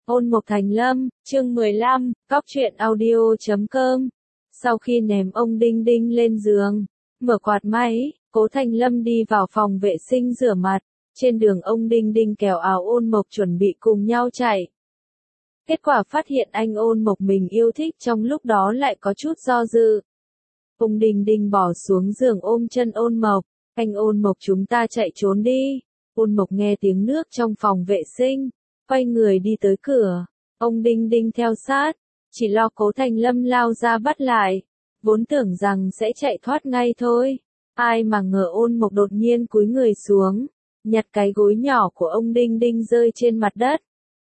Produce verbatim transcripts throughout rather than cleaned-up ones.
Ôn Mộc Thành Lâm, chương mười lăm, cóc truyện audio chấm com. Sau khi ném ông Đinh Đinh lên giường, mở quạt máy, Cố Thành Lâm đi vào phòng vệ sinh rửa mặt. Trên đường ông Đinh Đinh kéo áo Ôn Mộc chuẩn bị cùng nhau chạy. Kết quả phát hiện anh Ôn Mộc mình yêu thích trong lúc đó lại có chút do dự. Ông Đinh Đinh bỏ xuống giường ôm chân Ôn Mộc, anh Ôn Mộc chúng ta chạy trốn đi. Ôn Mộc nghe tiếng nước trong phòng vệ sinh, quay người đi tới cửa, ông Đinh Đinh theo sát, chỉ lo Cố Thành Lâm lao ra bắt lại, vốn tưởng rằng sẽ chạy thoát ngay thôi, ai mà ngờ Ôn Mộc đột nhiên cúi người xuống, nhặt cái gối nhỏ của ông Đinh Đinh rơi trên mặt đất.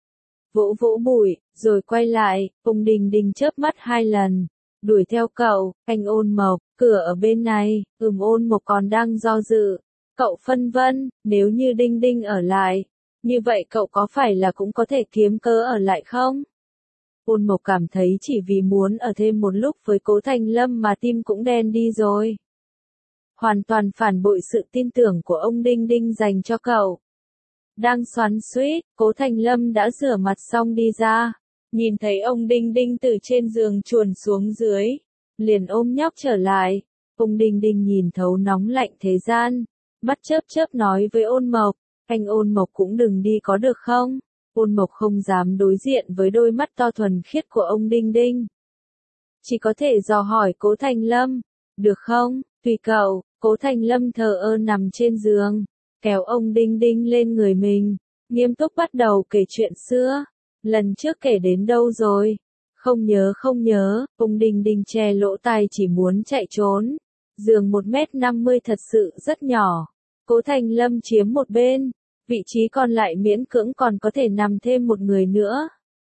Vỗ vỗ bụi, rồi quay lại, ông Đinh Đinh chớp mắt hai lần, đuổi theo cậu, anh Ôn Mộc, cửa ở bên này, ừm Ôn Mộc còn đang do dự, cậu phân vân, nếu như Đinh Đinh ở lại. Như vậy cậu có phải là cũng có thể kiếm cớ ở lại không? Ôn Mộc cảm thấy chỉ vì muốn ở thêm một lúc với Cố Thành Lâm mà tim cũng đen đi rồi. Hoàn toàn phản bội sự tin tưởng của ông Đinh Đinh dành cho cậu. Đang xoắn xuýt, Cố Thành Lâm đã rửa mặt xong đi ra. Nhìn thấy ông Đinh Đinh từ trên giường chuồn xuống dưới. Liền ôm nhóc trở lại. Ông Đinh Đinh nhìn thấu nóng lạnh thế gian. Mắt chớp chớp nói với Ôn Mộc. Anh Ôn Mộc cũng đừng đi có được không? Ôn Mộc không dám đối diện với đôi mắt to thuần khiết của ông Đinh Đinh. Chỉ có thể dò hỏi Cố Thành Lâm. Được không? Tùy cậu. Cố Thành Lâm thờ ơ nằm trên giường, kéo ông Đinh Đinh lên người mình, nghiêm túc bắt đầu kể chuyện xưa. Lần trước kể đến đâu rồi? Không nhớ không nhớ, ông Đinh Đinh che lỗ tai chỉ muốn chạy trốn. Giường một mét năm mươi thật sự rất nhỏ. Cố Thành Lâm chiếm một bên, vị trí còn lại miễn cưỡng còn có thể nằm thêm một người nữa.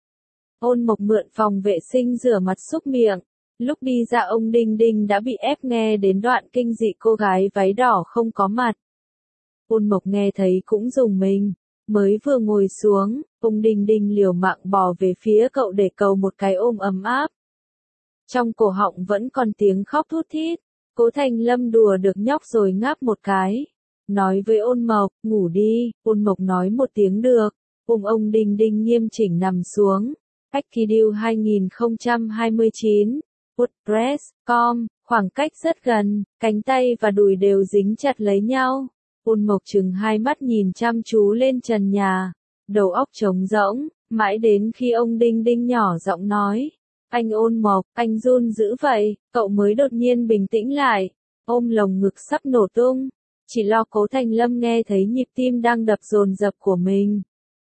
Ôn Mộc mượn phòng vệ sinh rửa mặt súc miệng, lúc đi ra ông Đinh Đinh đã bị ép nghe đến đoạn kinh dị cô gái váy đỏ không có mặt. Ôn Mộc nghe thấy cũng rùng mình, mới vừa ngồi xuống, ông Đinh Đinh liều mạng bò về phía cậu để cầu một cái ôm ấm áp. Trong cổ họng vẫn còn tiếng khóc thút thít, Cố Thành Lâm đùa được nhóc rồi ngáp một cái. Nói với Ôn Mộc, ngủ đi, Ôn Mộc nói một tiếng được, ôm ông Đinh Đinh nghiêm chỉnh nằm xuống. Akidiu hai không hai chín, WordPress chấm com, khoảng cách rất gần, cánh tay và đùi đều dính chặt lấy nhau. Ôn Mộc trừng hai mắt nhìn chăm chú lên trần nhà, đầu óc trống rỗng, mãi đến khi ông Đinh Đinh nhỏ giọng nói. Anh Ôn Mộc, anh run dữ vậy, cậu mới đột nhiên bình tĩnh lại, ôm lồng ngực sắp nổ tung. Chỉ lo Cố Thành Lâm nghe thấy nhịp tim đang đập dồn dập của mình.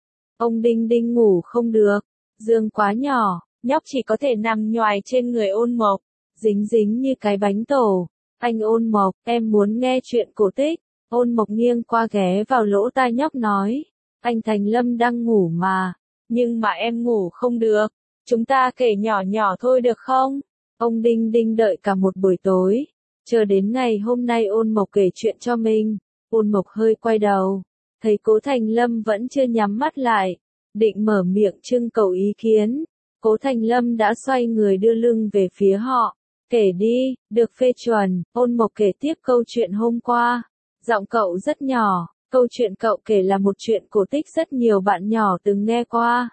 Ông Đinh Đinh ngủ không được, giường quá nhỏ, nhóc chỉ có thể nằm nhoài trên người Ôn Mộc, dính dính như cái bánh tổ. Anh Ôn Mộc, em muốn nghe chuyện cổ tích. Ôn Mộc nghiêng qua ghé vào lỗ tai nhóc nói. Anh Thành Lâm đang ngủ mà, nhưng mà em ngủ không được. Chúng ta kể nhỏ nhỏ thôi được không? Ông Đinh Đinh đợi cả một buổi tối. Chờ đến ngày hôm nay Ôn Mộc kể chuyện cho mình, Ôn Mộc hơi quay đầu, thấy Cố Thành Lâm vẫn chưa nhắm mắt lại, định mở miệng trưng cầu ý kiến. Cố Thành Lâm đã xoay người đưa lưng về phía họ, kể đi, được phê chuẩn. Ôn Mộc kể tiếp câu chuyện hôm qua, giọng cậu rất nhỏ, câu chuyện cậu kể là một chuyện cổ tích rất nhiều bạn nhỏ từng nghe qua.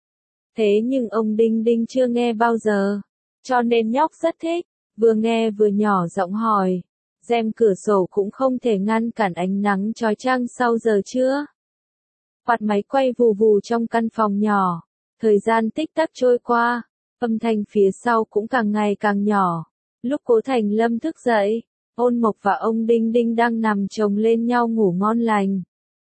Thế nhưng ông Đinh Đinh chưa nghe bao giờ, cho nên nhóc rất thích. Vừa nghe vừa nhỏ giọng hỏi, rèm cửa sổ cũng không thể ngăn cản ánh nắng chói chang sau giờ trưa. Quạt máy quay vù vù trong căn phòng nhỏ, thời gian tích tắc trôi qua, âm thanh phía sau cũng càng ngày càng nhỏ. Lúc Cố Thành Lâm thức dậy, Ôn Mộc và ông Đinh Đinh đang nằm chồng lên nhau ngủ ngon lành.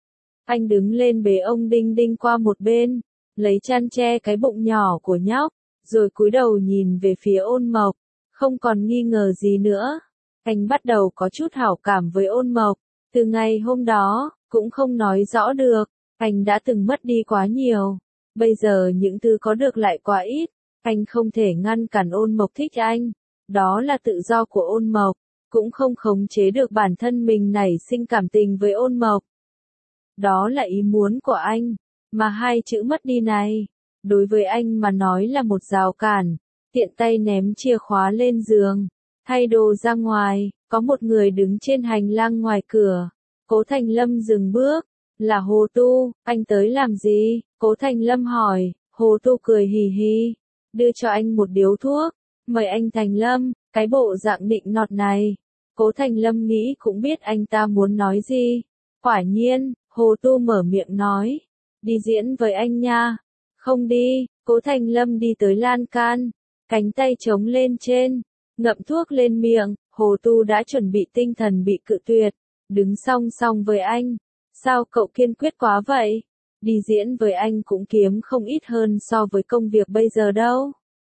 Anh đứng lên bế ông Đinh Đinh qua một bên, lấy chăn che cái bụng nhỏ của nhóc, rồi cúi đầu nhìn về phía Ôn Mộc. Không còn nghi ngờ gì nữa, anh bắt đầu có chút hảo cảm với Ôn Mộc. Từ ngày hôm đó, cũng không nói rõ được, anh đã từng mất đi quá nhiều. Bây giờ những thứ có được lại quá ít, anh không thể ngăn cản Ôn Mộc thích anh. Đó là tự do của Ôn Mộc, cũng không khống chế được bản thân mình nảy sinh cảm tình với Ôn Mộc. Đó là ý muốn của anh, mà hai chữ mất đi này, đối với anh mà nói là một rào cản. Tiện tay ném chìa khóa lên giường, thay đồ ra ngoài, có một người đứng trên hành lang ngoài cửa. Cố Thành Lâm dừng bước, là Hồ Tu, anh tới làm gì? Cố Thành Lâm hỏi, Hồ Tu cười hì hì, đưa cho anh một điếu thuốc, mời anh Thành Lâm, cái bộ dạng nịnh nọt này. Cố Thành Lâm nghĩ cũng biết anh ta muốn nói gì. Quả nhiên, Hồ Tu mở miệng nói, đi diễn với anh nha. Không đi, Cố Thành Lâm đi tới lan can, cánh tay chống lên trên, ngậm thuốc lên miệng, Hồ Tu đã chuẩn bị tinh thần bị cự tuyệt, đứng song song với anh. Sao cậu kiên quyết quá vậy? Đi diễn với anh cũng kiếm không ít hơn so với công việc bây giờ đâu.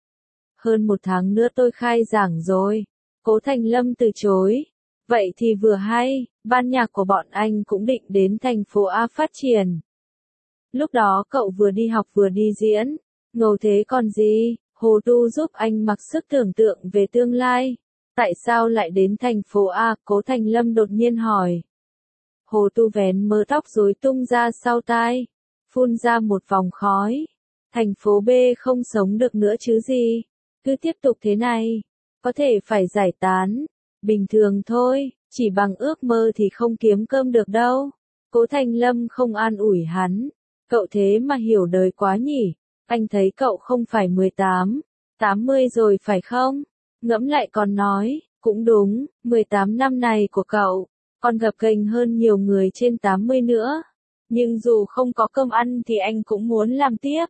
Hơn một tháng nữa tôi khai giảng rồi. Cố Thành Lâm từ chối. Vậy thì vừa hay, ban nhạc của bọn anh cũng định đến thành phố A phát triển. Lúc đó cậu vừa đi học vừa đi diễn. Ngầu thế còn gì, Hồ Tu giúp anh mặc sức tưởng tượng về tương lai. Tại sao lại đến thành phố A? Cố Thành Lâm đột nhiên hỏi. Hồ Tu vén mớ tóc rối tung ra sau tai, phun ra một vòng khói. Thành phố B không sống được nữa chứ gì. Cứ tiếp tục thế này, có thể phải giải tán. Bình thường thôi, chỉ bằng ước mơ thì không kiếm cơm được đâu. Cố Thành Lâm không an ủi hắn. Cậu thế mà hiểu đời quá nhỉ. Anh thấy cậu không phải mười tám, tám mươi rồi phải không? Ngẫm lại còn nói, cũng đúng, mười tám năm này của cậu, còn gặp gềnh hơn nhiều người trên tám mươi nữa. Nhưng dù không có cơm ăn thì anh cũng muốn làm tiếp.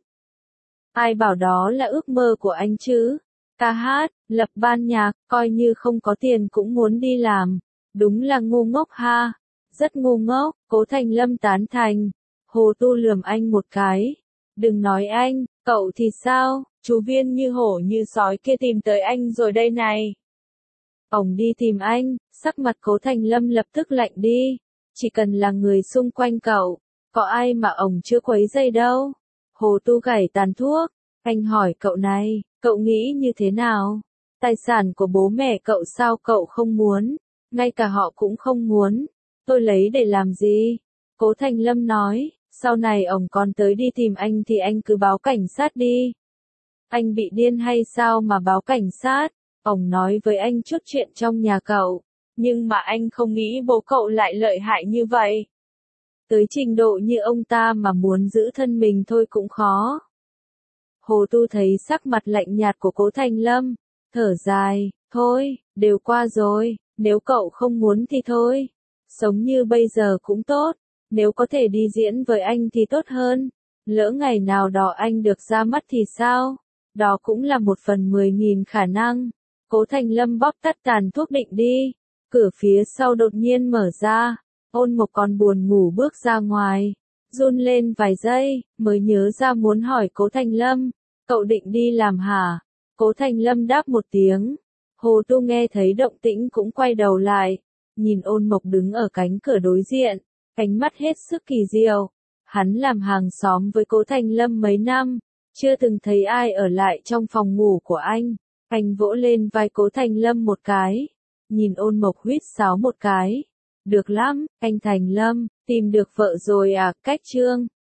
Ai bảo đó là ước mơ của anh chứ? Ca hát, lập ban nhạc, coi như không có tiền cũng muốn đi làm. Đúng là ngu ngốc ha. Rất ngu ngốc, Cố Thành Lâm tán thành. Hồ Tu lườm anh một cái. Đừng nói anh, cậu thì sao? Chú Viên như hổ như sói kia tìm tới anh rồi đây này. Ổng đi tìm anh, sắc mặt Cố Thành Lâm lập tức lạnh đi. Chỉ cần là người xung quanh cậu, có ai mà ổng chưa quấy dây đâu. Hồ Tu gảy tàn thuốc. Anh hỏi cậu này, cậu nghĩ như thế nào? Tài sản của bố mẹ cậu sao cậu không muốn? Ngay cả họ cũng không muốn. Tôi lấy để làm gì? Cố Thành Lâm nói, sau này ổng còn tới đi tìm anh thì anh cứ báo cảnh sát đi. Anh bị điên hay sao mà báo cảnh sát? Ổng nói với anh chút chuyện trong nhà cậu. Nhưng mà anh không nghĩ bố cậu lại lợi hại như vậy. Tới trình độ như ông ta mà muốn giữ thân mình thôi cũng khó. Hồ Tu thấy sắc mặt lạnh nhạt của Cố Thành Lâm, thở dài, thôi, đều qua rồi, nếu cậu không muốn thì thôi. Sống như bây giờ cũng tốt, nếu có thể đi diễn với anh thì tốt hơn. Lỡ ngày nào đó anh được ra mắt thì sao? Đó cũng là một phần mười nghìn khả năng. Cố Thành Lâm bóp tắt tàn thuốc định đi. Cửa phía sau đột nhiên mở ra. Ôn Mộc còn buồn ngủ bước ra ngoài. Run lên vài giây, mới nhớ ra muốn hỏi Cố Thành Lâm. Cậu định đi làm hả? Cố Thành Lâm đáp một tiếng. Hồ Tu nghe thấy động tĩnh cũng quay đầu lại. Nhìn Ôn Mộc đứng ở cánh cửa đối diện. Ánh mắt hết sức kỳ diệu. Hắn làm hàng xóm với Cố Thành Lâm mấy năm. Chưa từng thấy ai ở lại trong phòng ngủ của anh. Anh vỗ lên vai Cố Thành Lâm một cái. Nhìn Ôn Mộc huýt sáo một cái. Được lắm, anh Thành Lâm, tìm được vợ rồi à, cách chương.